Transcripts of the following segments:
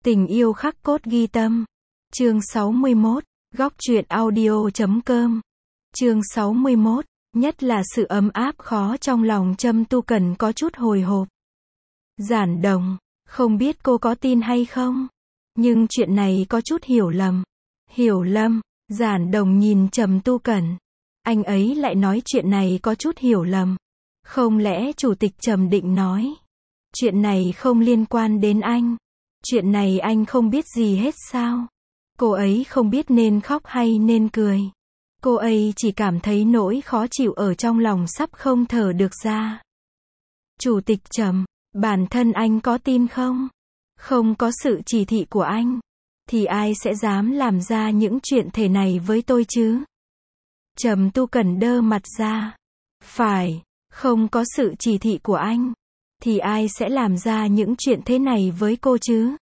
Tình yêu khắc cốt ghi tâm. Chương 61, góc truyện audio.com. Chương 61, nhất là sự ấm áp khó trong lòng Trâm Tu Cần có chút hồi hộp. Giản Đồng, không biết cô có tin hay không? Nhưng chuyện này có chút hiểu lầm. Hiểu lầm? Giản Đồng nhìn Trâm Tu Cần. Anh ấy lại nói chuyện này có chút hiểu lầm. Không lẽ Chủ tịch Trầm định nói, chuyện này không liên quan đến anh? Chuyện này anh không biết gì hết sao? Cô ấy không biết nên khóc hay nên cười. Cô ấy chỉ cảm thấy nỗi khó chịu ở trong lòng sắp không thở được ra. Chủ tịch Trầm, bản thân anh có tin không? Không có sự chỉ thị của anh, thì ai sẽ dám làm ra những chuyện thế này với tôi chứ? Trầm Tu Cần đơ mặt ra. Phải, không có sự chỉ thị của anh, thì ai sẽ làm ra những chuyện thế này với cô chứ?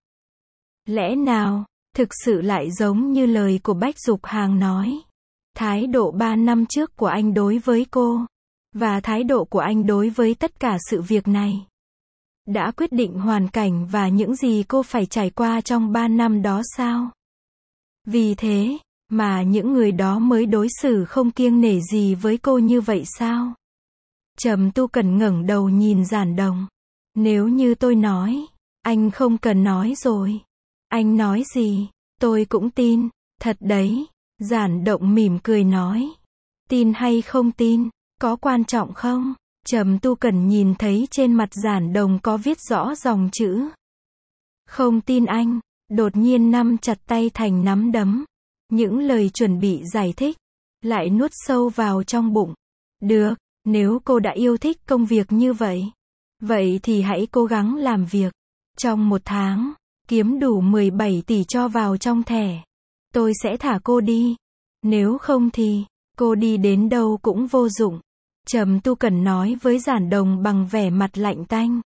Lẽ nào, thực sự lại giống như lời của Bách Dục Hàng nói. Thái độ 3 năm trước của anh đối với cô, và thái độ của anh đối với tất cả sự việc này, đã quyết định hoàn cảnh và những gì cô phải trải qua trong 3 năm đó sao? Vì thế, mà những người đó mới đối xử không kiêng nể gì với cô như vậy sao? Trầm Tu Cần ngẩng đầu nhìn Giản Đồng. Nếu như tôi nói, anh không cần nói rồi. Anh nói gì, tôi cũng tin, thật đấy. Giản Động mỉm cười nói. Tin hay không tin, có quan trọng không? Trầm Tu Cần nhìn thấy trên mặt Giản Đồng có viết rõ dòng chữ. Không tin anh, đột nhiên nắm chặt tay thành nắm đấm. Những lời chuẩn bị giải thích, lại nuốt sâu vào trong bụng. Được, nếu cô đã yêu thích công việc như vậy, vậy thì hãy cố gắng làm việc. Trong 1 tháng, kiếm đủ 17 tỷ cho vào trong thẻ. Tôi sẽ thả cô đi. Nếu không thì, cô đi đến đâu cũng vô dụng. Trầm Tu Cần nói với Giản Đồng bằng vẻ mặt lạnh tanh.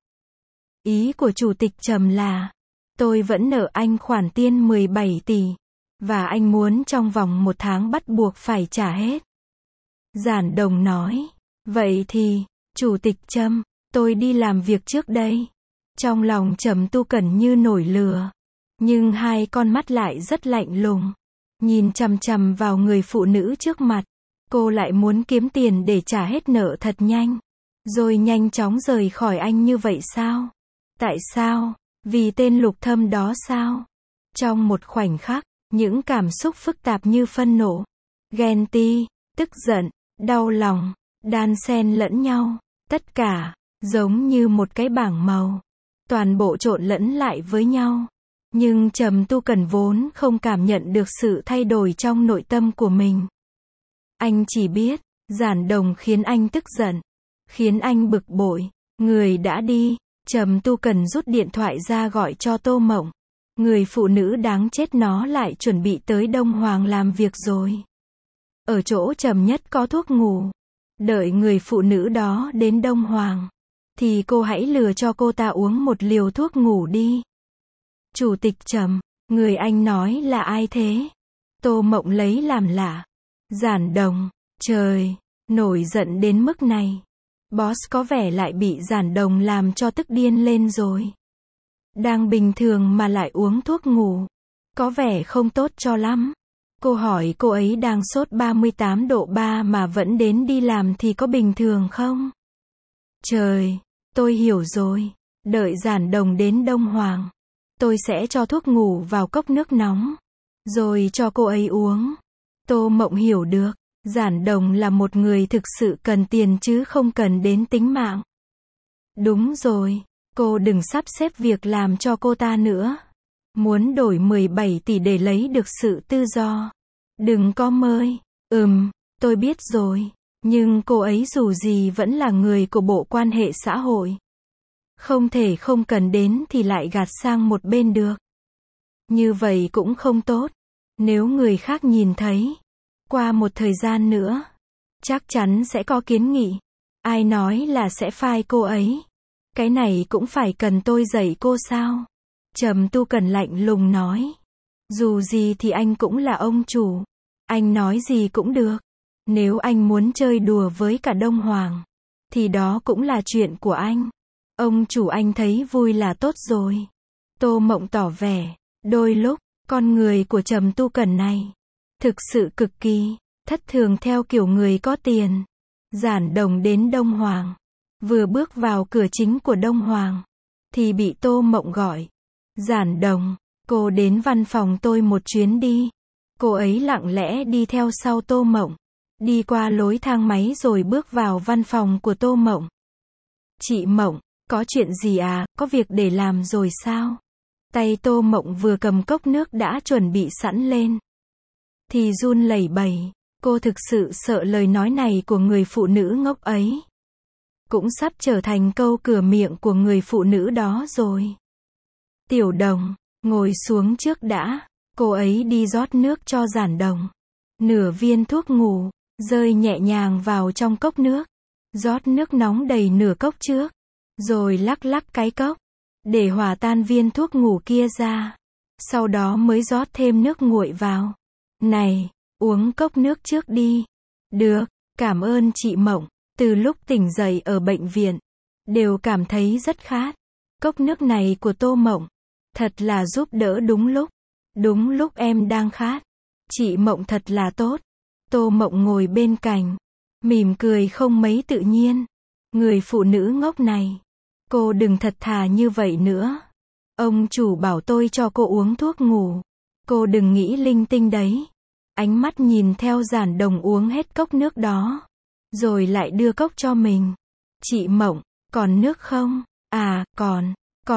Ý của Chủ tịch Trầm là, tôi vẫn nợ anh khoản tiền 17 tỷ. Và anh muốn trong vòng 1 tháng bắt buộc phải trả hết. Giản Đồng nói. Vậy thì, Chủ tịch Trầm, tôi đi làm việc trước đây. Trong lòng Trầm Tu Cần như nổi lửa. Nhưng hai con mắt lại rất lạnh lùng. Nhìn chằm chằm vào người phụ nữ trước mặt. Cô lại muốn kiếm tiền để trả hết nợ thật nhanh. Rồi nhanh chóng rời khỏi anh như vậy sao? Tại sao? Vì tên Lục Thâm đó sao? Trong một khoảnh khắc, những cảm xúc phức tạp như phân nộ, ghen tị, tức giận, đau lòng, đan xen lẫn nhau. Tất cả, giống như một cái bảng màu. Toàn bộ trộn lẫn lại với nhau. Nhưng Trầm Tu Cần vốn không cảm nhận được sự thay đổi trong nội tâm của mình. Anh chỉ biết, Giản Đồng khiến anh tức giận, khiến anh bực bội. Người đã đi, Trầm Tu Cần rút điện thoại ra gọi cho Tô Mộng. Người phụ nữ đáng chết nó lại chuẩn bị tới Đông Hoàng làm việc rồi. Ở chỗ Trầm Nhất có thuốc ngủ. Đợi người phụ nữ đó đến Đông Hoàng, thì cô hãy lừa cho cô ta uống một liều thuốc ngủ đi. Chủ tịch Trầm, người anh nói là ai thế? Tô Mộng lấy làm lạ. Giản Đồng, trời, nổi giận đến mức này. Boss có vẻ lại bị Giản Đồng làm cho tức điên lên rồi. Đang bình thường mà lại uống thuốc ngủ, có vẻ không tốt cho lắm. Cô hỏi cô ấy đang sốt 38 độ 3 mà vẫn đến đi làm thì có bình thường không? Trời, tôi hiểu rồi. Đợi Giản Đồng đến Đông Hoàng, tôi sẽ cho thuốc ngủ vào cốc nước nóng, rồi cho cô ấy uống. Tô Mộng hiểu được, Giản Đồng là một người thực sự cần tiền chứ không cần đến tính mạng. Đúng rồi, cô đừng sắp xếp việc làm cho cô ta nữa. Muốn đổi 17 tỷ để lấy được sự tự do. Đừng có mời. Tôi biết rồi. Nhưng cô ấy dù gì vẫn là người của Bộ Quan hệ xã hội. Không thể không cần đến thì lại gạt sang một bên được. Như vậy cũng không tốt. Nếu người khác nhìn thấy, qua một thời gian nữa, chắc chắn sẽ có kiến nghị. Ai nói là sẽ phai cô ấy? Cái này cũng phải cần tôi dạy cô sao? Trầm Tu Cần lạnh lùng nói. Dù gì thì anh cũng là ông chủ. Anh nói gì cũng được. Nếu anh muốn chơi đùa với cả Đông Hoàng, thì đó cũng là chuyện của anh. Ông chủ anh thấy vui là tốt rồi. Tô Mộng tỏ vẻ. Đôi lúc, con người của Trầm Tu Cẩn này, thực sự cực kỳ, thất thường theo kiểu người có tiền. Giản Đồng đến Đông Hoàng. Vừa bước vào cửa chính của Đông Hoàng, thì bị Tô Mộng gọi. Giản Đồng, cô đến văn phòng tôi một chuyến đi. Cô ấy lặng lẽ đi theo sau Tô Mộng, đi qua lối thang máy rồi bước vào văn phòng của Tô Mộng. Chị Mộng, có chuyện gì à, có việc để làm rồi sao? Tay Tô Mộng vừa cầm cốc nước đã chuẩn bị sẵn lên, thì run lẩy bẩy. Cô thực sự sợ lời nói này của người phụ nữ ngốc ấy cũng sắp trở thành câu cửa miệng của người phụ nữ đó rồi. Tiểu Đồng, ngồi xuống trước đã. Cô ấy đi rót nước cho Giản Đồng. Nửa viên thuốc ngủ rơi nhẹ nhàng vào trong cốc nước. Rót nước nóng đầy nửa cốc trước, rồi lắc lắc cái cốc để hòa tan viên thuốc ngủ kia ra. Sau đó mới rót thêm nước nguội vào. Này, uống cốc nước trước đi. Được, cảm ơn chị Mộng. Từ lúc tỉnh dậy ở bệnh viện, đều cảm thấy rất khát. Cốc nước này của Tô Mộng, thật là giúp đỡ đúng lúc. Đúng lúc em đang khát. Chị Mộng thật là tốt. Tô Mộng ngồi bên cạnh, mỉm cười không mấy tự nhiên. Người phụ nữ ngốc này, cô đừng thật thà như vậy nữa. Ông chủ bảo tôi cho cô uống thuốc ngủ. Cô đừng nghĩ linh tinh đấy. Ánh mắt nhìn theo Giản Đồng uống hết cốc nước đó, rồi lại đưa cốc cho mình. Chị Mộng, còn nước không? À, còn.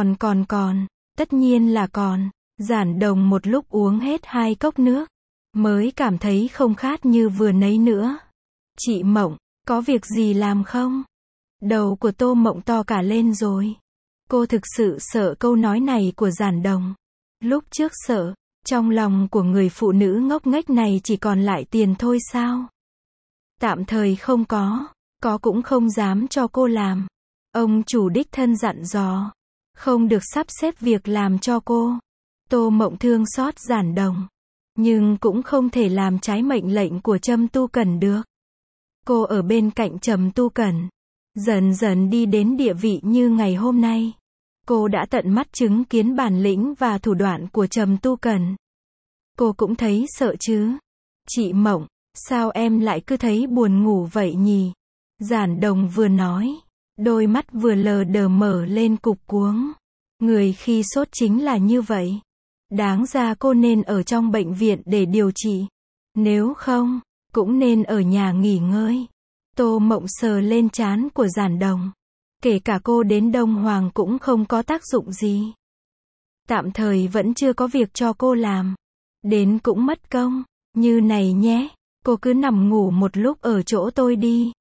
Tất nhiên là còn. Giản Đồng một lúc uống hết 2 cốc nước, mới cảm thấy không khát như vừa nãy nữa. Chị Mộng, có việc gì làm không? Đầu của Tô Mộng to cả lên rồi. Cô thực sự sợ câu nói này của Giản Đồng. Lúc trước sợ, trong lòng của người phụ nữ ngốc nghếch này chỉ còn lại tiền thôi sao? Tạm thời không có cũng không dám cho cô làm. Ông chủ đích thân dặn dò, không được sắp xếp việc làm cho cô. Tô Mộng thương xót Giản Đồng, nhưng cũng không thể làm trái mệnh lệnh của Trầm Tu Cẩn được. Cô ở bên cạnh Trầm Tu Cẩn, dần dần đi đến địa vị như ngày hôm nay. Cô đã tận mắt chứng kiến bản lĩnh và thủ đoạn của Trầm Tu Cẩn. Cô cũng thấy sợ chứ. Chị Mộng, sao em lại cứ thấy buồn ngủ vậy nhỉ? Giản Đồng vừa nói, đôi mắt vừa lờ đờ mở lên cục cuống. Người khi sốt chính là như vậy. Đáng ra cô nên ở trong bệnh viện để điều trị. Nếu không, cũng nên ở nhà nghỉ ngơi. Tô Mộng sờ lên trán của Giản Đồng. Kể cả cô đến Đông Hoàng cũng không có tác dụng gì. Tạm thời vẫn chưa có việc cho cô làm. Đến cũng mất công. Như này nhé, cô cứ nằm ngủ một lúc ở chỗ tôi đi.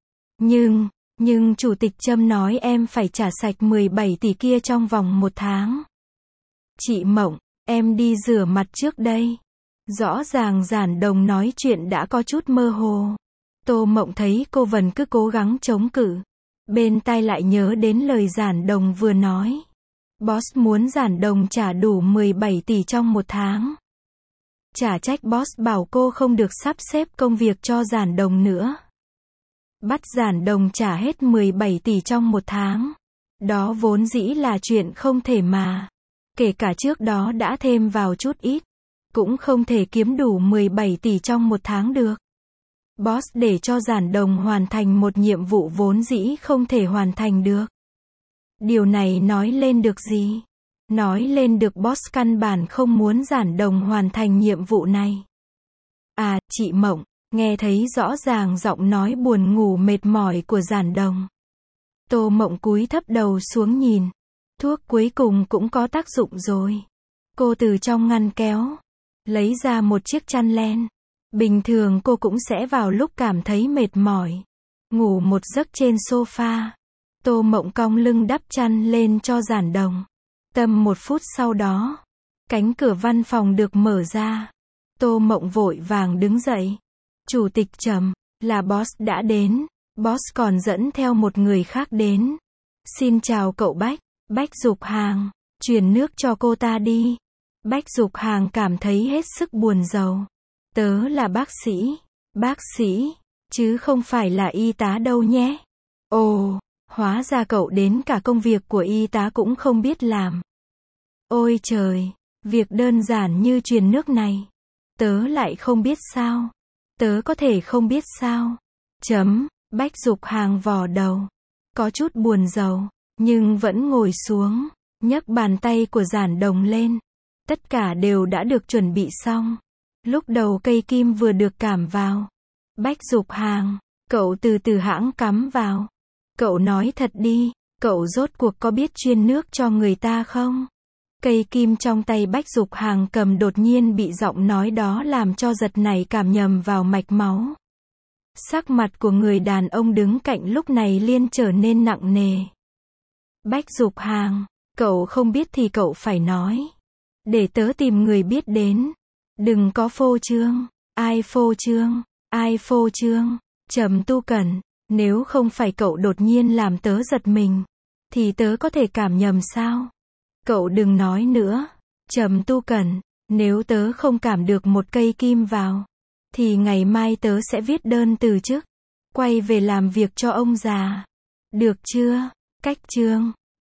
Nhưng Chủ tịch Trâm nói em phải trả sạch 17 tỷ kia trong vòng 1 tháng. Chị Mộng, em đi rửa mặt trước đây. Rõ ràng Giản Đồng nói chuyện đã có chút mơ hồ. Tô Mộng thấy cô vẫn cứ cố gắng chống cự. Bên tai lại nhớ đến lời Giản Đồng vừa nói. Boss muốn Giản Đồng trả đủ 17 tỷ trong 1 tháng. Chả trách boss bảo cô không được sắp xếp công việc cho Giản Đồng nữa. Bắt Giản Đồng trả hết 17 tỷ trong 1 tháng. Đó vốn dĩ là chuyện không thể mà. Kể cả trước đó đã thêm vào chút ít, cũng không thể kiếm đủ 17 tỷ trong 1 tháng được. Boss để cho Giản Đồng hoàn thành một nhiệm vụ vốn dĩ không thể hoàn thành được. Điều này nói lên được gì? Nói lên được boss căn bản không muốn Giản Đồng hoàn thành nhiệm vụ này. À, chị Mộng, nghe thấy rõ ràng giọng nói buồn ngủ mệt mỏi của Giản Đồng. Tô Mộng cúi thấp đầu xuống nhìn. Thuốc cuối cùng cũng có tác dụng rồi. Cô từ trong ngăn kéo lấy ra một chiếc chăn len. Bình thường cô cũng sẽ vào lúc cảm thấy mệt mỏi, ngủ một giấc trên sofa. Tô Mộng cong lưng đắp chăn lên cho Giản Đồng. Tầm 1 phút sau đó, cánh cửa văn phòng được mở ra. Tô Mộng vội vàng đứng dậy. Chủ tịch Trầm, là boss đã đến. Boss còn dẫn theo một người khác đến. Xin chào cậu Bách. Bách Dục Hàng, truyền nước cho cô ta đi. Bách Dục Hàng cảm thấy hết sức buồn rầu. Tớ là bác sĩ, chứ không phải là y tá đâu nhé. Ồ, hóa ra cậu đến cả công việc của y tá cũng không biết làm. Ôi trời, Việc đơn giản như truyền nước này. Tớ lại không biết sao. Tớ có thể không biết sao. Bách Dục Hàng vò đầu. Có chút buồn rầu, nhưng vẫn ngồi xuống, nhấc bàn tay của Giản Đồng lên. Tất cả đều đã được chuẩn bị xong. Lúc đầu cây kim vừa được cảm vào. Bách Dục Hàng, cậu từ từ hãng cắm vào. Cậu nói thật đi, cậu rốt cuộc có biết chuyên nước cho người ta không? Cây kim trong tay Bách Dục Hàng cầm đột nhiên bị giọng nói đó làm cho giật nảy cảm nhầm vào mạch máu. Sắc mặt của người đàn ông đứng cạnh lúc này liền trở nên nặng nề. Bách Dục Hàng, cậu không biết thì cậu phải nói. Để tớ tìm người biết đến. Đừng có phô trương. Ai phô trương? Ai phô trương? Trầm Tu Cẩn, nếu không phải cậu đột nhiên làm tớ giật mình, thì tớ có thể cảm nhầm sao? Cậu đừng nói nữa. Trầm Tu Cẩn, nếu tớ không cảm được một cây kim vào, thì ngày mai tớ sẽ viết đơn từ chức, quay về làm việc cho ông già. Được chưa? Cách chương